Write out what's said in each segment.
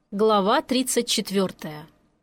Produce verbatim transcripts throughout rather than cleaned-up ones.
Глава тридцать четвертая.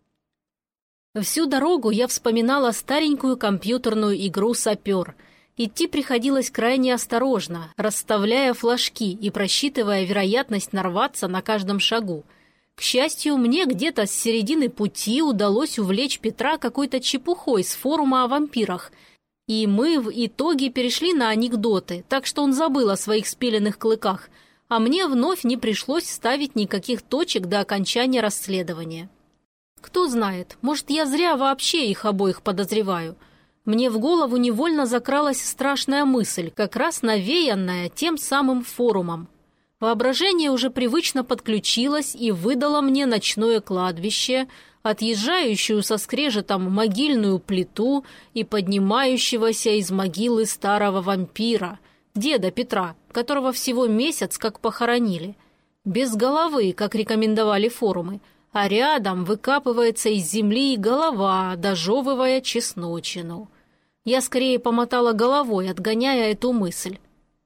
Всю дорогу я вспоминала старенькую компьютерную игру «Сапер». Идти приходилось крайне осторожно, расставляя флажки и просчитывая вероятность нарваться на каждом шагу. К счастью, мне где-то с середины пути удалось увлечь Петра какой-то чепухой с форума о вампирах, и мы в итоге перешли на анекдоты, так что он забыл о своих спиленных клыках, а мне вновь не пришлось ставить никаких точек до окончания расследования. Кто знает, может, я зря вообще их обоих подозреваю. Мне в голову невольно закралась страшная мысль, как раз навеянная тем самым форумом. Воображение уже привычно подключилось и выдало мне ночное кладбище, отъезжающую со скрежетом могильную плиту и поднимающегося из могилы старого вампира, деда Петра, которого всего месяц как похоронили. Без головы, как рекомендовали форумы, а рядом выкапывается из земли голова, дожевывая чесночину. Я скорее помотала головой, отгоняя эту мысль.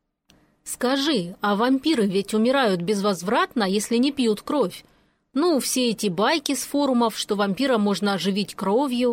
«Скажи, а вампиры ведь умирают безвозвратно, если не пьют кровь? Ну, все эти байки с форумов, что вампира можно оживить кровью...»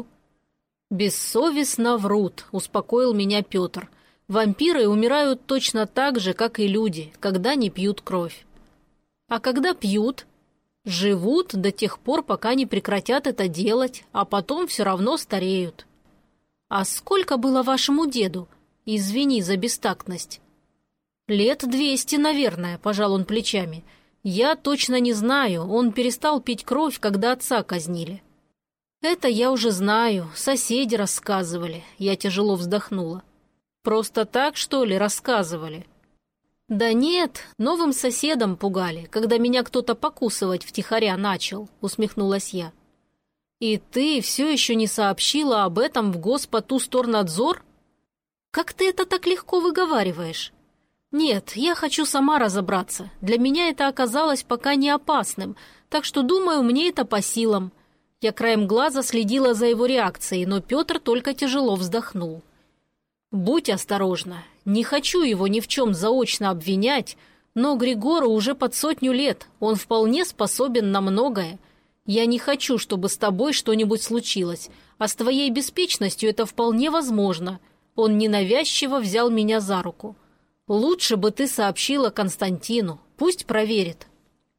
«Бессовестно врут», — успокоил меня Петр. «Вампиры умирают точно так же, как и люди, когда не пьют кровь». «А когда пьют?» «Живут до тех пор, пока не прекратят это делать, а потом все равно стареют». «А сколько было вашему деду? Извини за бестактность». «Лет двести, наверное», — пожал он плечами. «Я точно не знаю, он перестал пить кровь, когда отца казнили». «Это я уже знаю, соседи рассказывали», — я тяжело вздохнула. «Просто так, что ли, рассказывали?» «Да нет, новым соседом пугали, когда меня кто-то покусывать втихаря начал», — усмехнулась я. «И ты все еще не сообщила об этом в Госпотусторнадзор? Как ты это так легко выговариваешь?» «Нет, я хочу сама разобраться. Для меня это оказалось пока не опасным, так что, думаю, мне это по силам». Я краем глаза следила за его реакцией, но Петр только тяжело вздохнул. «Будь осторожна. Не хочу его ни в чем заочно обвинять, но Григору уже под сотню лет, он вполне способен на многое. Я не хочу, чтобы с тобой что-нибудь случилось, а с твоей беспечностью это вполне возможно». Он ненавязчиво взял меня за руку. «Лучше бы ты сообщила Константину, пусть проверит».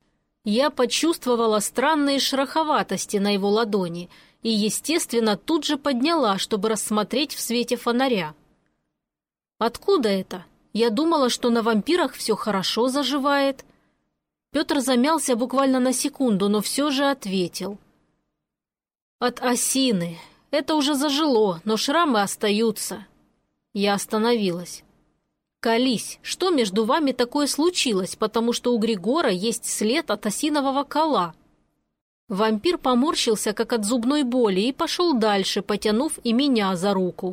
Я почувствовала странные шероховатости на его ладони и, естественно, тут же подняла, чтобы рассмотреть в свете фонаря. «Откуда это? Я думала, что на вампирах все хорошо заживает». Петр замялся буквально на секунду, но все же ответил. «От осины. Это уже зажило, но шрамы остаются». Я остановилась. «Колись, что между вами такое случилось, потому что у Григора есть след от осинового кола?» Вампир поморщился, как от зубной боли, и пошел дальше, потянув и меня за руку.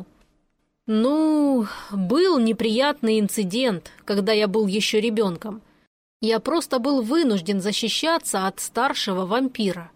«Ну, был неприятный инцидент, когда я был еще ребенком. Я просто был вынужден защищаться от старшего вампира».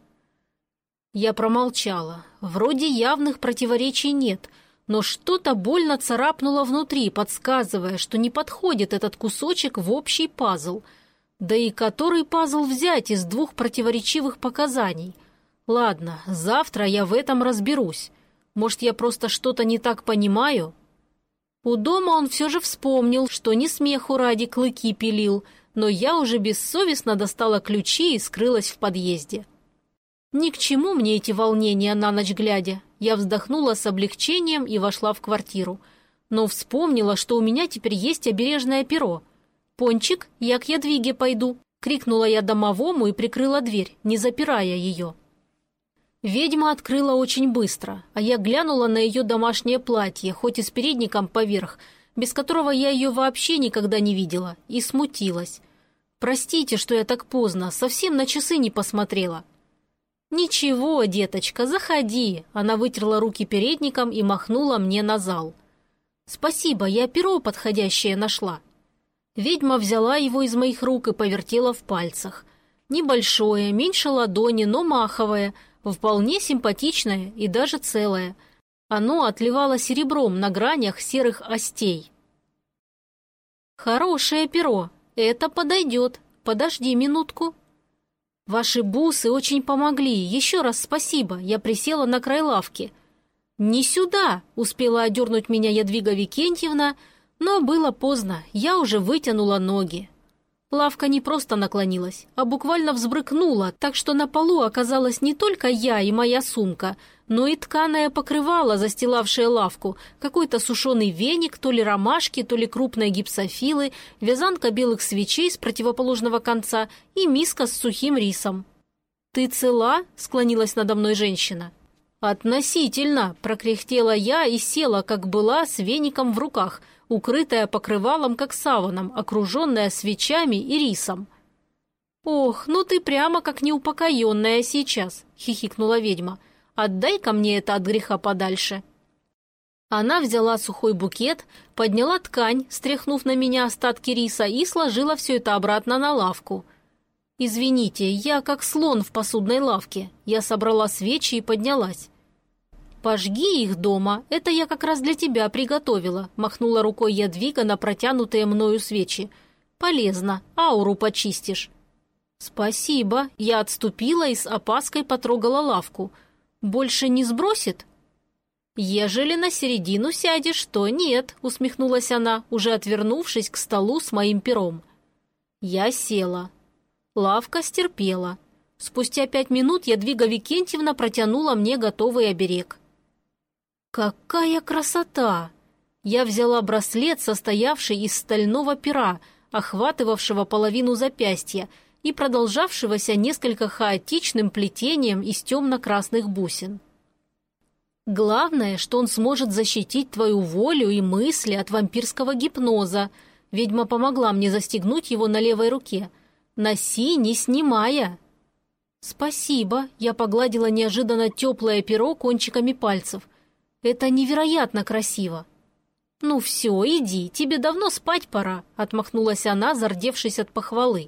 Я промолчала. Вроде явных противоречий нет, но что-то больно царапнуло внутри, подсказывая, что не подходит этот кусочек в общий пазл. Да и который пазл взять из двух противоречивых показаний? Ладно, завтра я в этом разберусь. Может, я просто что-то не так понимаю? У дома он все же вспомнил, что не смеху ради клыки пилил, но я уже бессовестно достала ключи и скрылась в подъезде. Ни к чему мне эти волнения на ночь глядя. Я вздохнула с облегчением и вошла в квартиру. Но вспомнила, что у меня теперь есть обережное перо. «Пончик, я к Ядвиге пойду», — крикнула я домовому и прикрыла дверь, не запирая ее. Ведьма открыла очень быстро, а я глянула на ее домашнее платье, хоть и с передником поверх, без которого я ее вообще никогда не видела, и смутилась. «Простите, что я так поздно, совсем на часы не посмотрела». «Ничего, деточка, заходи», — она вытерла руки передником и махнула мне на зал. «Спасибо, я перо подходящее нашла». Ведьма взяла его из моих рук и повертела в пальцах. Небольшое, меньше ладони, но маховое, вполне симпатичное и даже целое. Оно отливало серебром на гранях серых остей. «Хорошее перо, это подойдет. Подожди минутку». «Ваши бусы очень помогли. Еще раз спасибо». Я присела на край лавки. «Не сюда!» — успела одернуть меня Ядвига Викентьевна, но было поздно, я уже вытянула ноги. Лавка не просто наклонилась, а буквально взбрыкнула, так что на полу оказалась не только я и моя сумка, но и тканое покрывало, застилавшее лавку, какой-то сушеный веник, то ли ромашки, то ли крупной гипсофилы, вязанка белых свечей с противоположного конца и миска с сухим рисом. «Ты цела?» — склонилась надо мной женщина. «Относительно!» — прокряхтела я и села, как была, с веником в руках, укрытая покрывалом, как саваном, окруженная свечами и рисом. «Ох, ну ты прямо как неупокоенная сейчас!» — хихикнула ведьма. «Отдай-ка мне это от греха подальше!» Она взяла сухой букет, подняла ткань, стряхнув на меня остатки риса, и сложила все это обратно на лавку. «Извините, я как слон в посудной лавке». Я собрала свечи и поднялась. «Пожги их дома, это я как раз для тебя приготовила», махнула рукой Ядвига на протянутые мною свечи. «Полезно, ауру почистишь». «Спасибо», я отступила и с опаской потрогала лавку. «Больше не сбросит?» «Ежели на середину сядешь, то нет», усмехнулась она, уже отвернувшись к столу с моим пером. Я села. Лавка стерпела. Спустя пять минут Ядвига Викентьевна протянула мне готовый оберег. «Какая красота!» Я взяла браслет, состоявший из стального пера, охватывавшего половину запястья и продолжавшегося несколько хаотичным плетением из темно-красных бусин. «Главное, что он сможет защитить твою волю и мысли от вампирского гипноза. Ведьма помогла мне застегнуть его на левой руке. Носи, не снимая». «Спасибо», я погладила неожиданно теплое перо кончиками пальцев. «Это невероятно красиво». «Ну все, иди, тебе давно спать пора», — отмахнулась она, зардевшись от похвалы.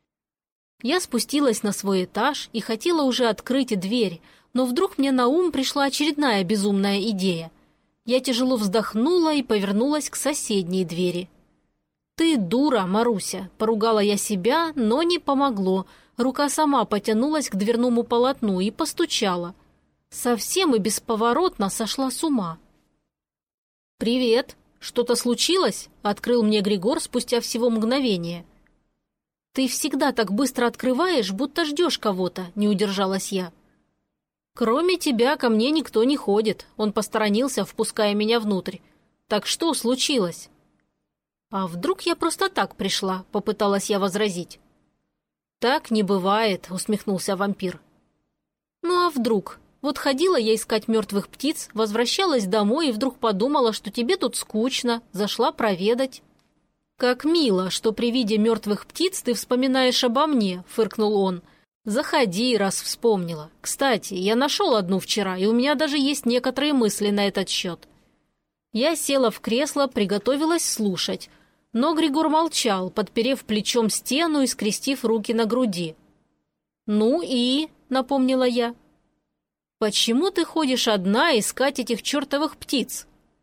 Я спустилась на свой этаж и хотела уже открыть дверь, но вдруг мне на ум пришла очередная безумная идея. Я тяжело вздохнула и повернулась к соседней двери. «Ты дура, Маруся», — поругала я себя, но не помогло. Рука сама потянулась к дверному полотну и постучала. Совсем и бесповоротно сошла с ума. «Привет! Что-то случилось?» — открыл мне Григор спустя всего мгновение. «Ты всегда так быстро открываешь, будто ждешь кого-то», — не удержалась я. «Кроме тебя ко мне никто не ходит», — он посторонился, впуская меня внутрь. «Так что случилось?» «А вдруг я просто так пришла?» — попыталась я возразить. «Так не бывает», — усмехнулся вампир. «Ну а вдруг? Вот ходила я искать мертвых птиц, возвращалась домой и вдруг подумала, что тебе тут скучно, зашла проведать». «Как мило, что при виде мертвых птиц ты вспоминаешь обо мне», — фыркнул он. «Заходи, раз вспомнила. Кстати, я нашел одну вчера, и у меня даже есть некоторые мысли на этот счет». Я села в кресло, приготовилась слушать, но Григор молчал, подперев плечом стену и скрестив руки на груди. «Ну и?» — напомнила я. «Почему ты ходишь одна искать этих чертовых птиц?»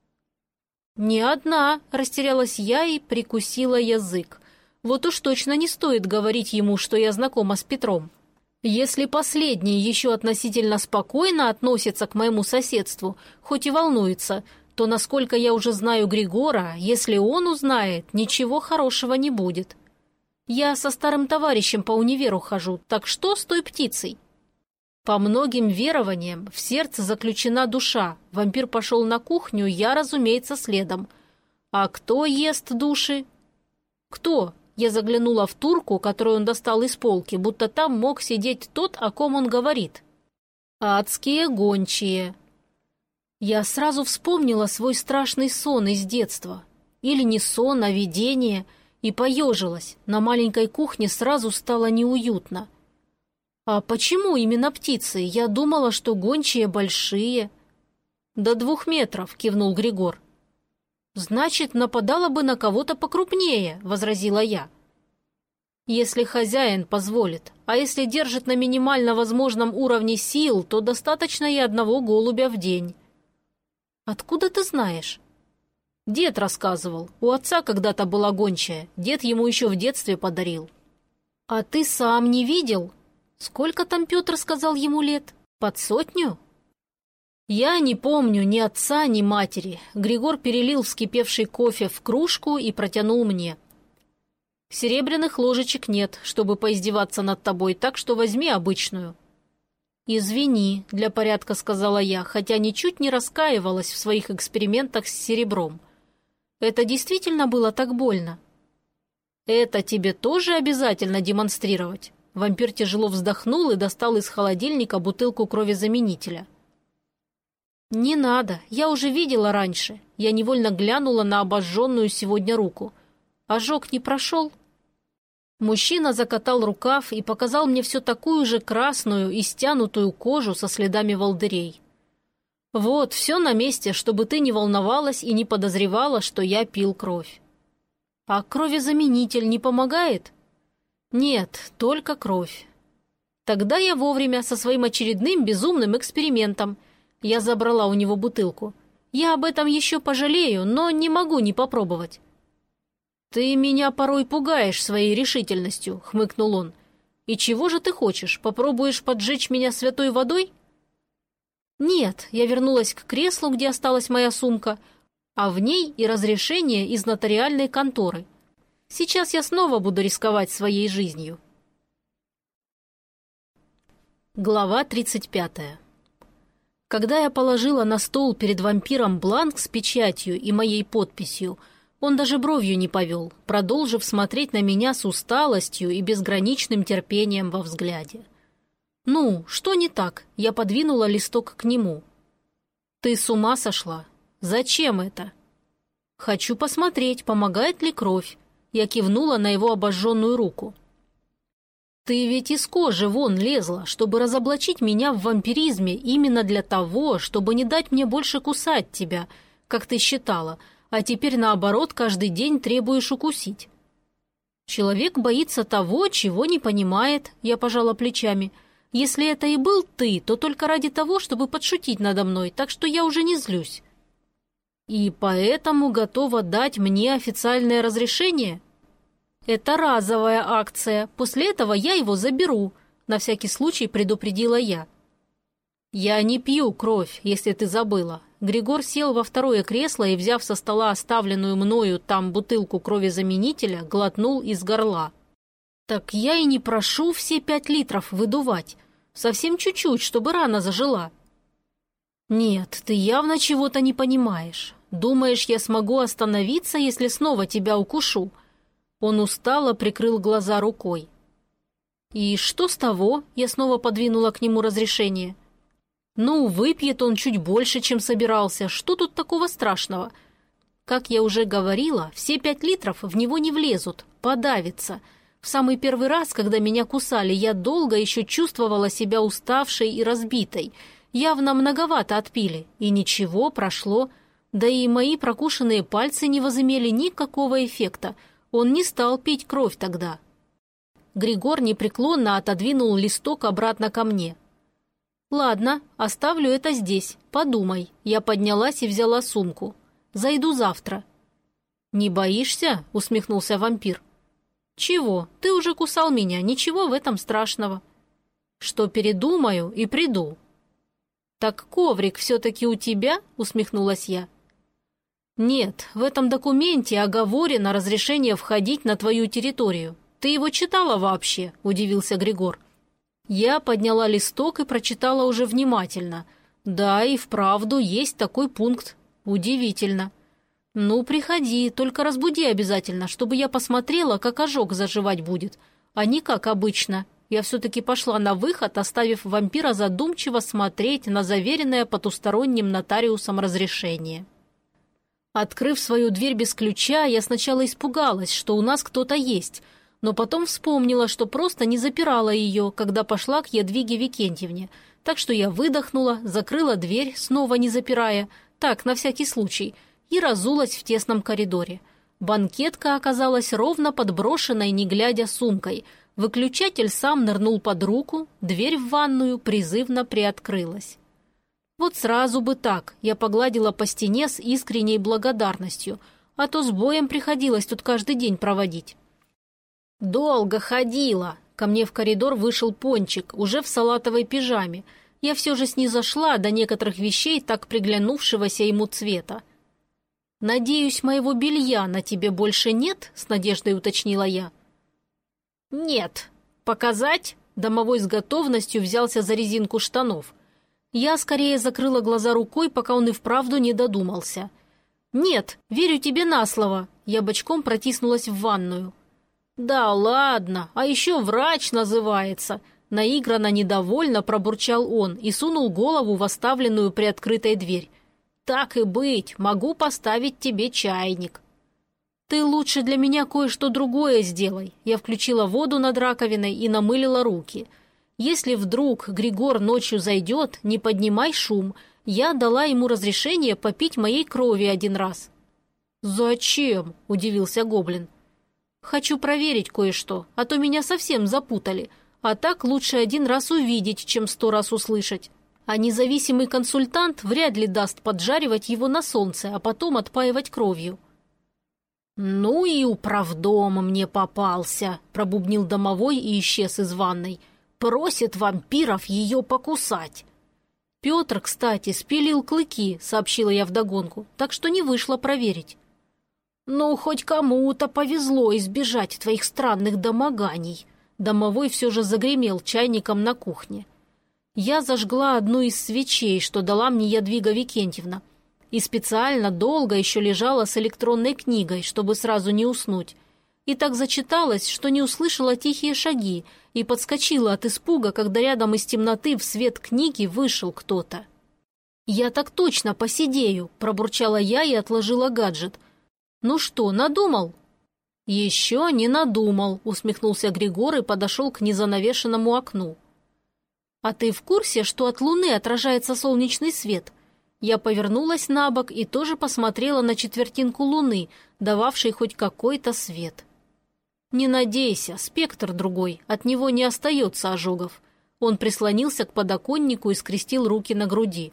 «Не одна», — растерялась я и прикусила язык. Вот уж точно не стоит говорить ему, что я знакома с Петром. Если последний еще относительно спокойно относится к моему соседству, хоть и волнуется, то, насколько я уже знаю Григора, если он узнает, ничего хорошего не будет. Я со старым товарищем по универу хожу, так что с той птицей? По многим верованиям в сердце заключена душа. Вампир пошел на кухню, я, разумеется, следом. А кто ест души? Кто? Я заглянула в турку, которую он достал из полки, будто там мог сидеть тот, о ком он говорит. Адские гончие. Я сразу вспомнила свой страшный сон из детства. Или не сон, а видение, и поежилась. На маленькой кухне сразу стало неуютно. «А почему именно птицы? Я думала, что гончие большие». «До двух метров», — кивнул Григор. «Значит, нападала бы на кого-то покрупнее», — возразила я. «Если хозяин позволит, а если держит на минимально возможном уровне сил, то достаточно и одного голубя в день». «Откуда ты знаешь?» «Дед рассказывал. У отца когда-то была гончая. Дед ему еще в детстве подарил». «А ты сам не видел?» Сколько там Петр сказал ему лет? Под сотню? Я не помню ни отца, ни матери. Григор перелил вскипевший кофе в кружку и протянул мне. Серебряных ложечек нет, чтобы поиздеваться над тобой, так что возьми обычную. «Извини», — для порядка сказала я, хотя ничуть не раскаивалась в своих экспериментах с серебром. «Это действительно было так больно?» «Это тебе тоже обязательно демонстрировать?» Вампир тяжело вздохнул и достал из холодильника бутылку кровезаменителя. «Не надо, я уже видела раньше». Я невольно глянула на обожженную сегодня руку. «Ожог не прошел?» Мужчина закатал рукав и показал мне все такую же красную и стянутую кожу со следами волдырей. «Вот, все на месте, чтобы ты не волновалась и не подозревала, что я пил кровь». «А кровезаменитель не помогает?» «Нет, только кровь». Тогда я вовремя со своим очередным безумным экспериментом. Я забрала у него бутылку. Я об этом еще пожалею, но не могу не попробовать. «Ты меня порой пугаешь своей решительностью», — хмыкнул он. «И чего же ты хочешь? Попробуешь поджечь меня святой водой?» «Нет», — я вернулась к креслу, где осталась моя сумка, а в ней и разрешение из нотариальной конторы. Сейчас я снова буду рисковать своей жизнью. Глава тридцать пятая. Когда я положила на стол перед вампиром бланк с печатью и моей подписью, он даже бровью не повел, продолжив смотреть на меня с усталостью и безграничным терпением во взгляде. «Ну, что не так?» Я подвинула листок к нему. «Ты с ума сошла? Зачем это?» «Хочу посмотреть, помогает ли кровь». Я кивнула на его обожженную руку. «Ты ведь из кожи вон лезла, чтобы разоблачить меня в вампиризме именно для того, чтобы не дать мне больше кусать тебя, как ты считала, а теперь, наоборот, каждый день требуешь укусить». «Человек боится того, чего не понимает», — я пожала плечами. «Если это и был ты, то только ради того, чтобы подшутить надо мной, так что я уже не злюсь». «И поэтому готова дать мне официальное разрешение?» «Это разовая акция. После этого я его заберу», — на всякий случай предупредила я. «Я не пью кровь, если ты забыла». Григор сел во второе кресло и, взяв со стола оставленную мною там бутылку кровезаменителя, глотнул из горла. «Так я и не прошу все пять литров выдувать. Совсем чуть-чуть, чтобы рана зажила». «Нет, ты явно чего-то не понимаешь. Думаешь, я смогу остановиться, если снова тебя укушу?» Он устало прикрыл глаза рукой. «И что с того?» — я снова подвинула к нему разрешение. «Ну, выпьет он чуть больше, чем собирался. Что тут такого страшного? Как я уже говорила, все пять литров в него не влезут, подавится. В самый первый раз, когда меня кусали, я долго еще чувствовала себя уставшей и разбитой. Явно многовато отпили, и ничего, прошло. Да и мои прокушенные пальцы не возымели никакого эффекта. Он не стал пить кровь тогда». Григор непреклонно отодвинул листок обратно ко мне. «Ладно, оставлю это здесь. Подумай». Я поднялась и взяла сумку. «Зайду завтра». «Не боишься?» — усмехнулся вампир. «Чего? Ты уже кусал меня. Ничего в этом страшного». «Что передумаю и приду». «Так коврик все-таки у тебя?» — усмехнулась я. «Нет, в этом документе оговорено разрешение входить на твою территорию. Ты его читала вообще?» — удивился Григор. Я подняла листок и прочитала уже внимательно. Да, и вправду есть такой пункт. Удивительно. «Ну, приходи, только разбуди обязательно, чтобы я посмотрела, как ожог заживать будет, а не как обычно». Я все-таки пошла на выход, оставив вампира задумчиво смотреть на заверенное потусторонним нотариусом разрешение. Открыв свою дверь без ключа, я сначала испугалась, что у нас кто-то есть, но потом вспомнила, что просто не запирала ее, когда пошла к Ядвиге Викентьевне, так что я выдохнула, закрыла дверь, снова не запирая, так, на всякий случай, и разулась в тесном коридоре. Банкетка оказалась ровно подброшенной, не глядя, сумкой. Выключатель сам нырнул под руку, дверь в ванную призывно приоткрылась. Вот сразу бы так, я погладила по стене с искренней благодарностью, а то с боем приходилось тут каждый день проводить. «Долго ходила!» Ко мне в коридор вышел Пончик, уже в салатовой пижаме. Я все же снизошла до некоторых вещей, так приглянувшегося ему цвета. «Надеюсь, моего белья на тебе больше нет?» — с надеждой уточнила я. «Нет. Показать?» — домовой с готовностью взялся за резинку штанов. Я скорее закрыла глаза рукой, пока он и вправду не додумался. «Нет, верю тебе на слово». Я бочком протиснулась в ванную. «Да ладно, а еще врач называется!» Наигранно недовольно пробурчал он и сунул голову в оставленную приоткрытой дверь. «Так и быть, могу поставить тебе чайник». «Ты лучше для меня кое-что другое сделай». Я включила воду над раковиной и намылила руки. «Если вдруг Григор ночью зайдет, не поднимай шум. Я дала ему разрешение попить моей крови один раз». «Зачем?» – удивился гоблин. «Хочу проверить кое-что, а то меня совсем запутали. А так лучше один раз увидеть, чем сто раз услышать. А независимый консультант вряд ли даст поджаривать его на солнце, а потом отпаивать кровью». «Ну и управдом мне попался», – пробубнил домовой и исчез из ванной. «Просит вампиров ее покусать». «Петр, кстати, спилил клыки», – сообщила я вдогонку, так что не вышло проверить. «Ну, хоть кому-то повезло избежать твоих странных домоганий». Домовой все же загремел чайником на кухне. Я зажгла одну из свечей, что дала мне Ядвига Викентьевна, и специально долго еще лежала с электронной книгой, чтобы сразу не уснуть. И так зачиталась, что не услышала тихие шаги и подскочила от испуга, когда рядом из темноты в свет книги вышел кто-то. «Я так точно посидею», – пробурчала я и отложила гаджет. «Ну что, надумал?» «Еще не надумал», — усмехнулся Григор и подошел к незанавешенному окну. «А ты в курсе, что от луны отражается солнечный свет?» Я повернулась на бок и тоже посмотрела на четвертинку луны, дававшей хоть какой-то свет. «Не надейся, спектр другой, от него не остается ожогов». Он прислонился к подоконнику и скрестил руки на груди.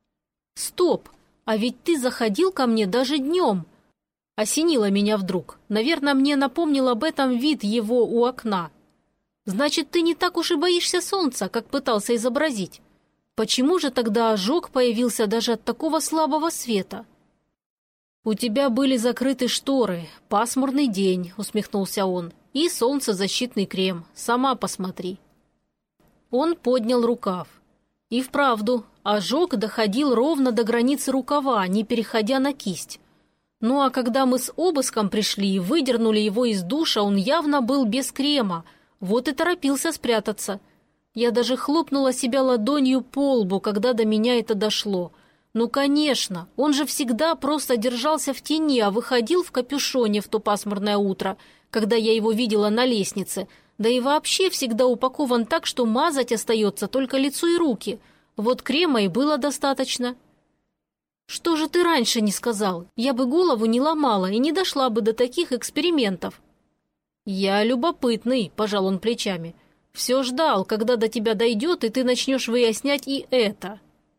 «Стоп, а ведь ты заходил ко мне даже днем!» Осенило меня вдруг. Наверное, мне напомнил об этом вид его у окна. «Значит, ты не так уж и боишься солнца, как пытался изобразить. Почему же тогда ожог появился даже от такого слабого света?» «У тебя были закрыты шторы, пасмурный день», — усмехнулся он, — «и солнцезащитный крем. Сама посмотри». Он поднял рукав. И вправду, ожог доходил ровно до границы рукава, не переходя на кисть. Ну а когда мы с обыском пришли и выдернули его из душа, он явно был без крема, вот и торопился спрятаться. Я даже хлопнула себя ладонью по лбу, когда до меня это дошло. Ну, конечно, он же всегда просто держался в тени, а выходил в капюшоне в то пасмурное утро, когда я его видела на лестнице, да и вообще всегда упакован так, что мазать остается только лицо и руки. Вот крема и было достаточно. «Что же ты раньше не сказал? Я бы голову не ломала и не дошла бы до таких экспериментов». «Я любопытный», – пожал он плечами. «Все ждал, когда до тебя дойдет, и ты начнешь выяснять и это».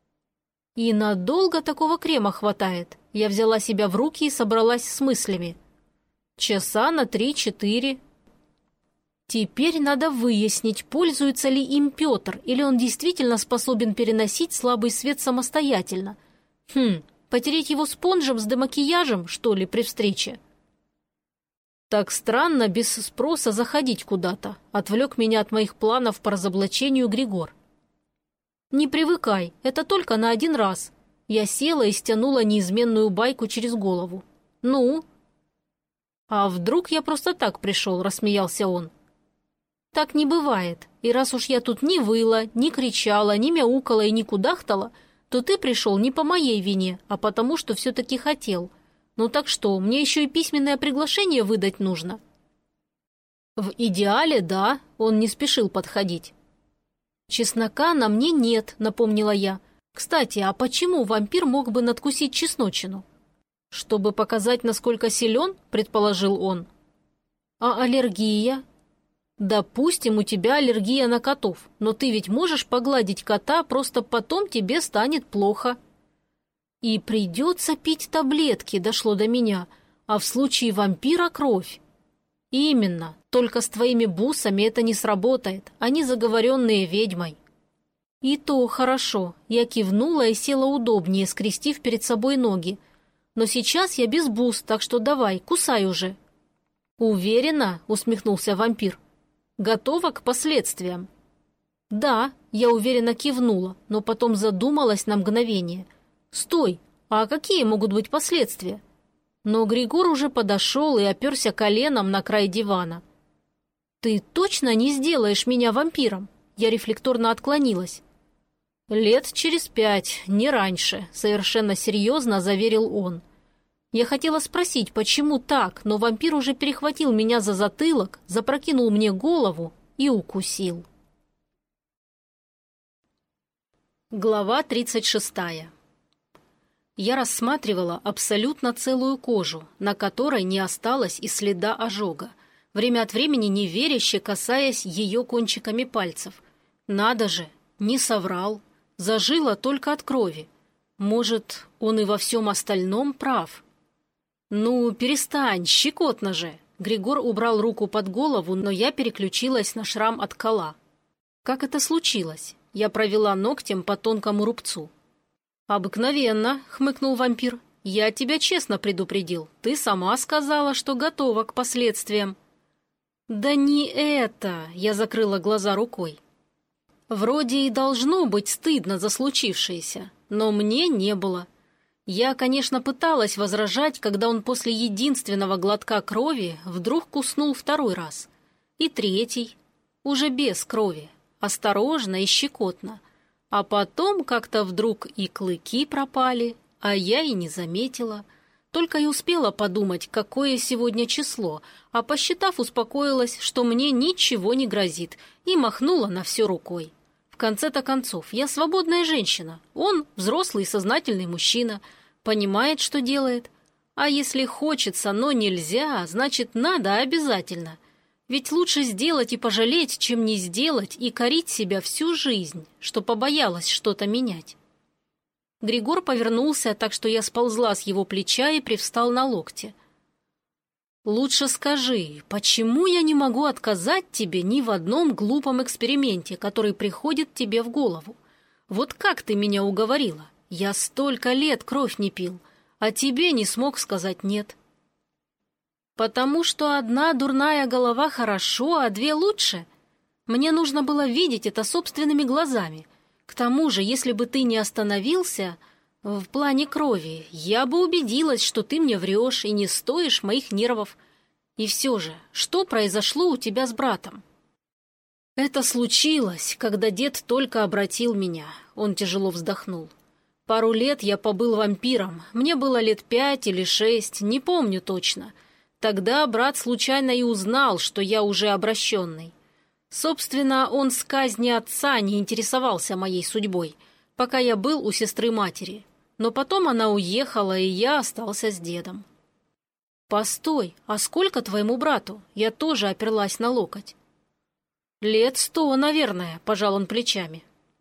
«И надолго такого крема хватает?» Я взяла себя в руки и собралась с мыслями. «Часа на три-четыре». Теперь надо выяснить, пользуется ли им Петр, или он действительно способен переносить слабый свет самостоятельно. Хм, потереть его спонжем с демакияжем, что ли, при встрече? Так странно без спроса заходить куда-то, отвлек меня от моих планов по разоблачению Григор. Не привыкай, это только на один раз. Я села и стянула неизменную байку через голову. Ну? А вдруг я просто так пришел, рассмеялся он. Так не бывает, и раз уж я тут не выла, не кричала, не мяукала и не кудахтала, то ты пришел не по моей вине, а потому, что все-таки хотел. Ну так что, мне еще и письменное приглашение выдать нужно?» «В идеале, да», — он не спешил подходить. «Чеснока на мне нет», — напомнила я. «Кстати, а почему вампир мог бы надкусить чесночину?» «Чтобы показать, насколько силен», — предположил он. «А аллергия?» «Допустим, у тебя аллергия на котов, но ты ведь можешь погладить кота, просто потом тебе станет плохо». «И придется пить таблетки», — дошло до меня, «а в случае вампира кровь». «Именно, Только с твоими бусами это не сработает, они заговоренные ведьмой». «И то хорошо», — я кивнула и села удобнее, скрестив перед собой ноги. «Но сейчас я без бус, так что давай, кусай уже». «Уверена?» — усмехнулся вампир. «Готова к последствиям?» «Да», — я уверенно кивнула, но потом задумалась на мгновение. «Стой, а какие могут быть последствия?» Но Григор уже подошел и оперся коленом на край дивана. «Ты точно не сделаешь меня вампиром?» Я рефлекторно отклонилась. «Лет через пять, не раньше», — совершенно серьезно заверил он. Я хотела спросить, почему так, но вампир уже перехватил меня за затылок, запрокинул мне голову и укусил. Глава тридцать шестая. Я рассматривала абсолютно целую кожу, на которой не осталось и следа ожога, время от времени неверяще касаясь ее кончиками пальцев. Надо же, не соврал, зажила только от крови. Может, он и во всем остальном прав? «Ну, перестань, щекотно же!» Григор убрал руку под голову, но я переключилась на шрам от кола. «Как это случилось?» Я провела ногтем по тонкому рубцу. «Обыкновенно», — хмыкнул вампир. «Я тебя честно предупредил. Ты сама сказала, что готова к последствиям». «Да не это!» — я закрыла глаза рукой. Вроде и должно быть стыдно за случившееся, но мне не было. Я, конечно, пыталась возражать, когда он после единственного глотка крови вдруг куснул второй раз. И третий, уже без крови, осторожно и щекотно. А потом как-то вдруг и клыки пропали, а я и не заметила. Только и успела подумать, какое сегодня число, а посчитав, успокоилась, что мне ничего не грозит, и махнула на все рукой. В конце-то концов, я свободная женщина, он взрослый и сознательный мужчина, понимает, что делает. А если хочется, но нельзя, значит, надо обязательно. Ведь лучше сделать и пожалеть, чем не сделать и корить себя всю жизнь, что побоялась что-то менять. Григор повернулся, так что я сползла с его плеча и привстал на локте. «Лучше скажи, почему я не могу отказать тебе ни в одном глупом эксперименте, который приходит тебе в голову? Вот как ты меня уговорила? Я столько лет кровь не пил, а тебе не смог сказать «нет». «Потому что одна дурная голова хорошо, а две лучше. Мне нужно было видеть это собственными глазами. К тому же, если бы ты не остановился в плане крови, я бы убедилась, что ты мне врешь и не стоишь моих нервов. И все же, что произошло у тебя с братом?» «Это случилось, когда дед только обратил меня», — он тяжело вздохнул. «Пару лет я побыл вампиром, мне было лет пять или шесть, не помню точно». Тогда брат случайно и узнал, что я уже обращенный. Собственно, он с казни отца не интересовался моей судьбой, пока я был у сестры матери. Но потом она уехала, и я остался с дедом. «Постой, а сколько твоему брату?» Я тоже оперлась на локоть. «Лет сто, наверное», — пожал он плечами.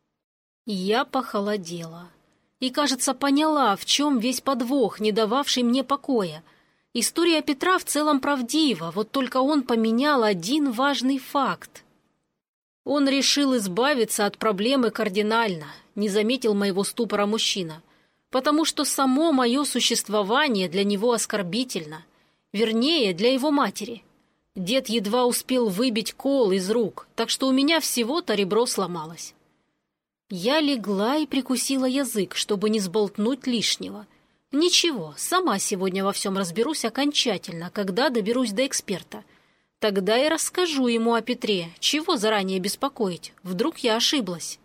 Я похолодела. И, кажется, поняла, в чем весь подвох, не дававший мне покоя. История Петра в целом правдива, вот только он поменял один важный факт. Он решил избавиться от проблемы кардинально, не заметил моего ступора мужчина, потому что само мое существование для него оскорбительно, вернее, для его матери. Дед едва успел выбить кол из рук, так что у меня всего-то ребро сломалось. Я легла и прикусила язык, чтобы не сболтнуть лишнего. Ничего, сама сегодня во всем разберусь окончательно, когда доберусь до эксперта. Тогда и расскажу ему о Петре, чего заранее беспокоить, вдруг я ошиблась.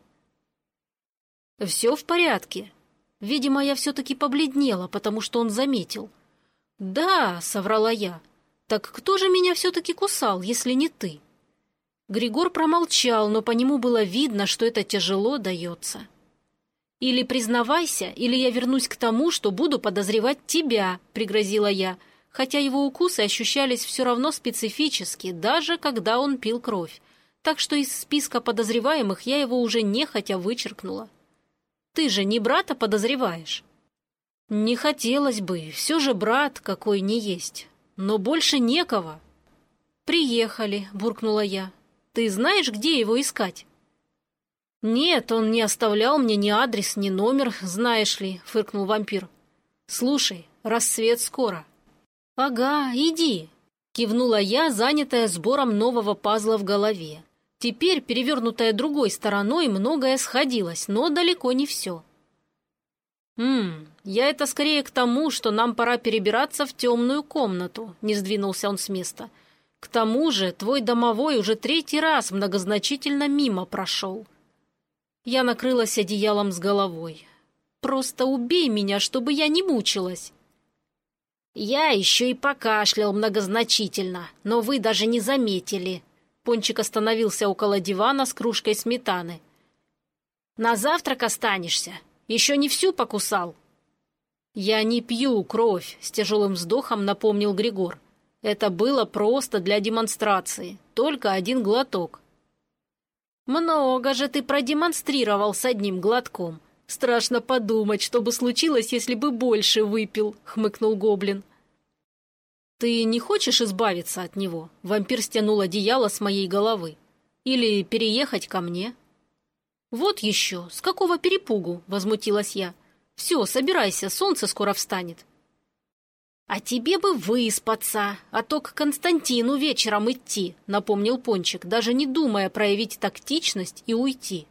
Все в порядке. Видимо, я все-таки побледнела, потому что он заметил. «Да», — соврала я, — «так кто же меня все-таки кусал, если не ты?» Григор промолчал, но по нему было видно, что это тяжело дается. «Или признавайся, или я вернусь к тому, что буду подозревать тебя», — пригрозила я, хотя его укусы ощущались все равно специфически, даже когда он пил кровь. Так что из списка подозреваемых я его уже нехотя вычеркнула. «Ты же не брата подозреваешь?» «Не хотелось бы, все же брат какой не есть, но больше некого». «Приехали», — буркнула я. «Ты знаешь, где его искать?» «Нет, он не оставлял мне ни адрес, ни номер, знаешь ли», — фыркнул вампир. «Слушай, рассвет скоро». «Ага, иди», — кивнула я, занятая сбором нового пазла в голове. Теперь, перевернутая другой стороной, многое сходилось, но далеко не все. «Ммм, я это скорее к тому, что нам пора перебираться в темную комнату», — не сдвинулся он с места. «К тому же твой домовой уже третий раз многозначительно мимо прошел». Я накрылась одеялом с головой. «Просто убей меня, чтобы я не мучилась». «Я еще и покашлял многозначительно, но вы даже не заметили». Пончик остановился около дивана с кружкой сметаны. «На завтрак останешься? Еще не всю покусал?» «Я не пью кровь», — с тяжелым вздохом напомнил Григор. «Это было просто для демонстрации. Только один глоток». «Много же ты продемонстрировал с одним глотком. Страшно подумать, что бы случилось, если бы больше выпил», — хмыкнул гоблин. «Ты не хочешь избавиться от него?» Вампир стянул одеяло с моей головы. «Или переехать ко мне?» «Вот еще! С какого перепугу?» — возмутилась я. «Все, собирайся, солнце скоро встанет». «А тебе бы выспаться, а то к Константину вечером идти», — напомнил Пончик, даже не думая проявить тактичность и уйти.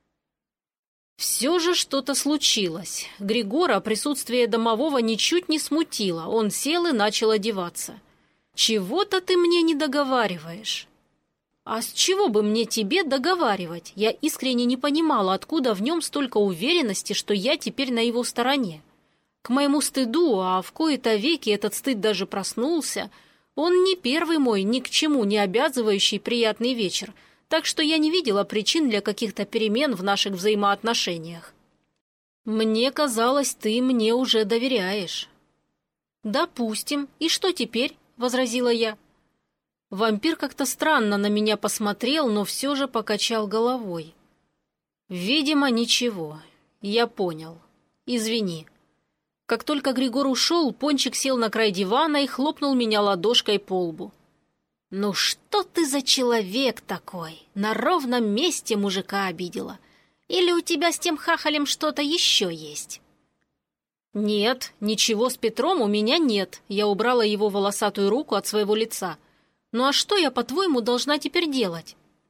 Все же что-то случилось. Григора присутствие домового ничуть не смутило. Он сел и начал одеваться. «Чего-то ты мне не договариваешь». «А с чего бы мне тебе договаривать?» Я искренне не понимала, откуда в нем столько уверенности, что я теперь на его стороне. К моему стыду, а в кои-то веки этот стыд даже проснулся, он не первый мой ни к чему не обязывающий приятный вечер, так что я не видела причин для каких-то перемен в наших взаимоотношениях. «Мне казалось, ты мне уже доверяешь». «Допустим. И что теперь?» — возразила я. Вампир как-то странно на меня посмотрел, но все же покачал головой. «Видимо, ничего. Я понял. Извини». Как только Григор ушел, Пончик сел на край дивана и хлопнул меня ладошкой по лбу. «Ну что ты за человек такой? На ровном месте мужика обидела. Или у тебя с тем хахалем что-то еще есть?» «Нет, ничего с Петром у меня нет». Я убрала его волосатую руку от своего лица. «Ну а что я, по-твоему, должна теперь делать?»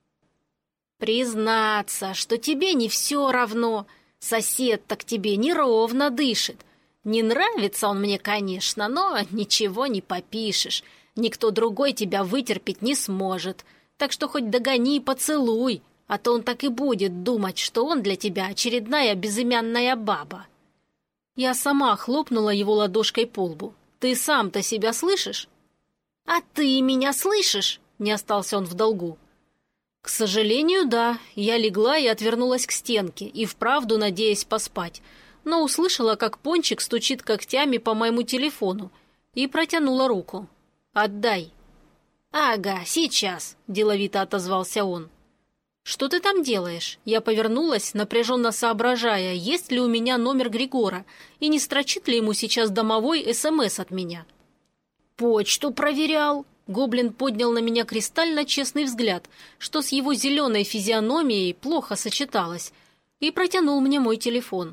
«Признаться, что тебе не все равно. Сосед-то к тебе неровно дышит. Не нравится он мне, конечно, но ничего не попишешь. Никто другой тебя вытерпеть не сможет. Так что хоть догони и поцелуй, а то он так и будет думать, что он для тебя очередная безымянная баба». Я сама хлопнула его ладошкой по лбу. «Ты сам-то себя слышишь?» «А ты меня слышишь?» — не остался он в долгу. «К сожалению, да». Я легла и отвернулась к стенке, и вправду надеясь поспать, но услышала, как Пончик стучит когтями по моему телефону, и протянула руку. «Отдай». «Ага, сейчас», — деловито отозвался он. «Что ты там делаешь?» Я повернулась, напряженно соображая, есть ли у меня номер Григора, и не строчит ли ему сейчас домовой СМС от меня. «Почту проверял». Гоблин поднял на меня кристально честный взгляд, что с его зеленой физиономией плохо сочеталось, и протянул мне мой телефон.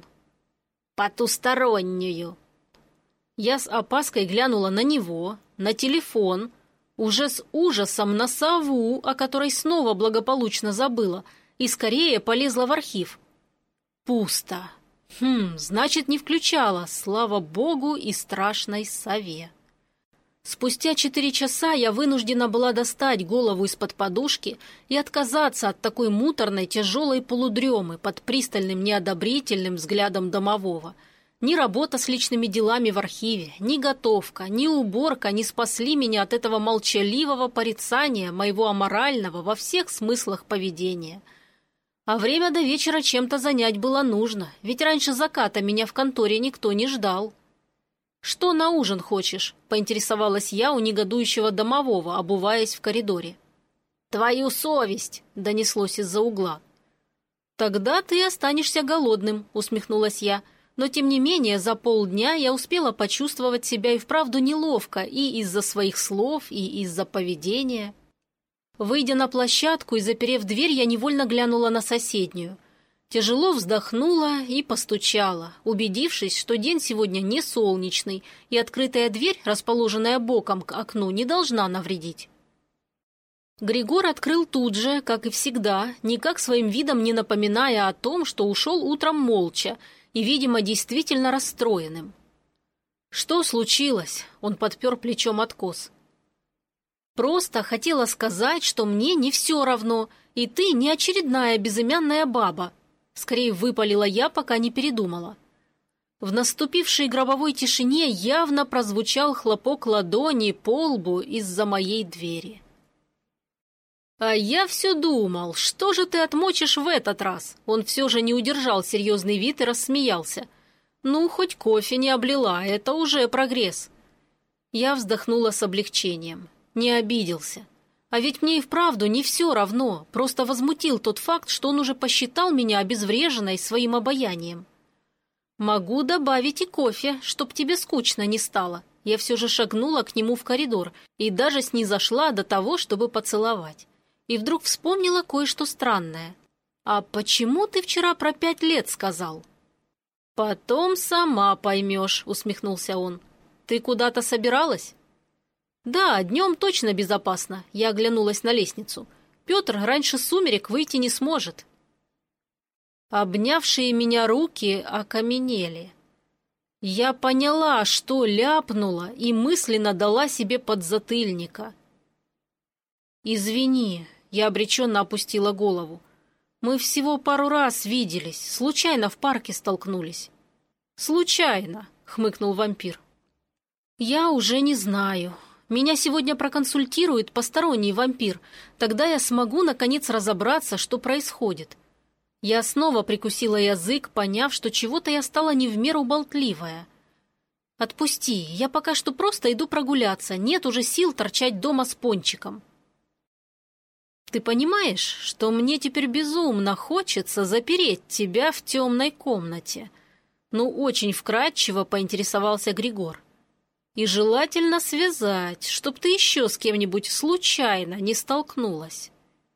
«Потустороннюю». Я с опаской глянула на него, на телефон, уже с ужасом на сову, о которой снова благополучно забыла, и скорее полезла в архив. Пусто. Хм, значит, не включала, слава богу и страшной сове. Спустя четыре часа я вынуждена была достать голову из-под подушки и отказаться от такой муторной, тяжелой полудремы под пристальным неодобрительным взглядом домового. Ни работа с личными делами в архиве, ни готовка, ни уборка не спасли меня от этого молчаливого порицания моего аморального во всех смыслах поведения. А время до вечера чем-то занять было нужно, ведь раньше заката меня в конторе никто не ждал. «Что на ужин хочешь?» — поинтересовалась я у негодующего домового, обуваясь в коридоре. «Твою совесть!» — донеслось из-за угла. «Тогда ты останешься голодным», — усмехнулась я. Но, тем не менее, за полдня я успела почувствовать себя и вправду неловко и из-за своих слов, и из-за поведения. Выйдя на площадку и заперев дверь, я невольно глянула на соседнюю. Тяжело вздохнула и постучала, убедившись, что день сегодня не солнечный, и открытая дверь, расположенная боком к окну, не должна навредить. Григор открыл тут же, как и всегда, никак своим видом не напоминая о том, что ушел утром молча и, видимо, действительно расстроенным. «Что случилось?» — он подпер плечом откос. «Просто хотела сказать, что мне не все равно, и ты не очередная безымянная баба», — скорее выпалила я, пока не передумала. В наступившей гробовой тишине явно прозвучал хлопок ладони по лбу из-за моей двери. «А я все думал, что же ты отмочишь в этот раз?» Он все же не удержал серьезный вид и рассмеялся. «Ну, хоть кофе не облила, это уже прогресс». Я вздохнула с облегчением. Не обиделся. А ведь мне и вправду не все равно, просто возмутил тот факт, что он уже посчитал меня обезвреженной своим обаянием. «Могу добавить и кофе, чтоб тебе скучно не стало». Я все же шагнула к нему в коридор и даже снизошла до того, чтобы поцеловать. И вдруг вспомнила кое-что странное. «А почему ты вчера про пять лет сказал?» «Потом сама поймешь», — усмехнулся он. «Ты куда-то собиралась?» «Да, днем точно безопасно», — я оглянулась на лестницу. «Петр раньше сумерек выйти не сможет». Обнявшие меня руки окаменели. Я поняла, что ляпнула, и мысленно дала себе подзатыльника. «Извини», — я обреченно опустила голову. «Мы всего пару раз виделись, случайно в парке столкнулись». «Случайно», — хмыкнул вампир. «Я уже не знаю. Меня сегодня проконсультирует посторонний вампир. Тогда я смогу, наконец, разобраться, что происходит». Я снова прикусила язык, поняв, что чего-то я стала не в меру болтливая. «Отпусти, я пока что просто иду прогуляться, нет уже сил торчать дома с пончиком». «Ты понимаешь, что мне теперь безумно хочется запереть тебя в темной комнате?» Ну, очень вкратчиво поинтересовался Григор. «И желательно связать, чтоб ты еще с кем-нибудь случайно не столкнулась».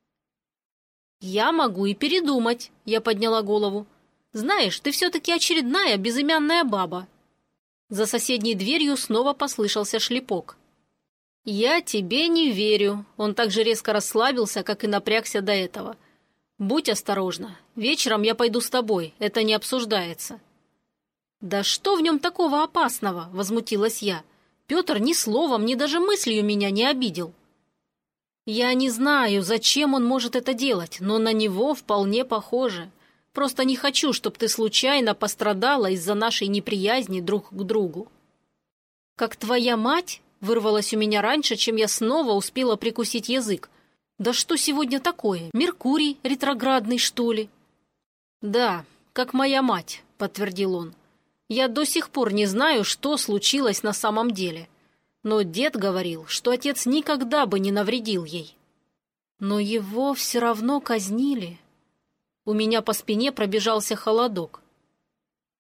«Я могу и передумать», — я подняла голову. «Знаешь, ты все-таки очередная безымянная баба». За соседней дверью снова послышался шлепок. «Я тебе не верю», — он так же резко расслабился, как и напрягся до этого. «Будь осторожна. Вечером я пойду с тобой, это не обсуждается». «Да что в нем такого опасного?» — возмутилась я. «Петр ни словом, ни даже мыслью меня не обидел». «Я не знаю, зачем он может это делать, но на него вполне похоже. Просто не хочу, чтобы ты случайно пострадала из-за нашей неприязни друг к другу». «Как твоя мать?» — вырвалось у меня раньше, чем я снова успела прикусить язык. «Да что сегодня такое? Меркурий ретроградный, что ли?» «Да, как моя мать», — подтвердил он. «Я до сих пор не знаю, что случилось на самом деле. Но дед говорил, что отец никогда бы не навредил ей. Но его все равно казнили». У меня по спине пробежался холодок.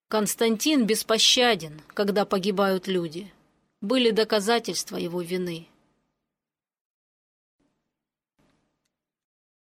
Константин беспощаден, когда погибают люди. Были доказательства его вины.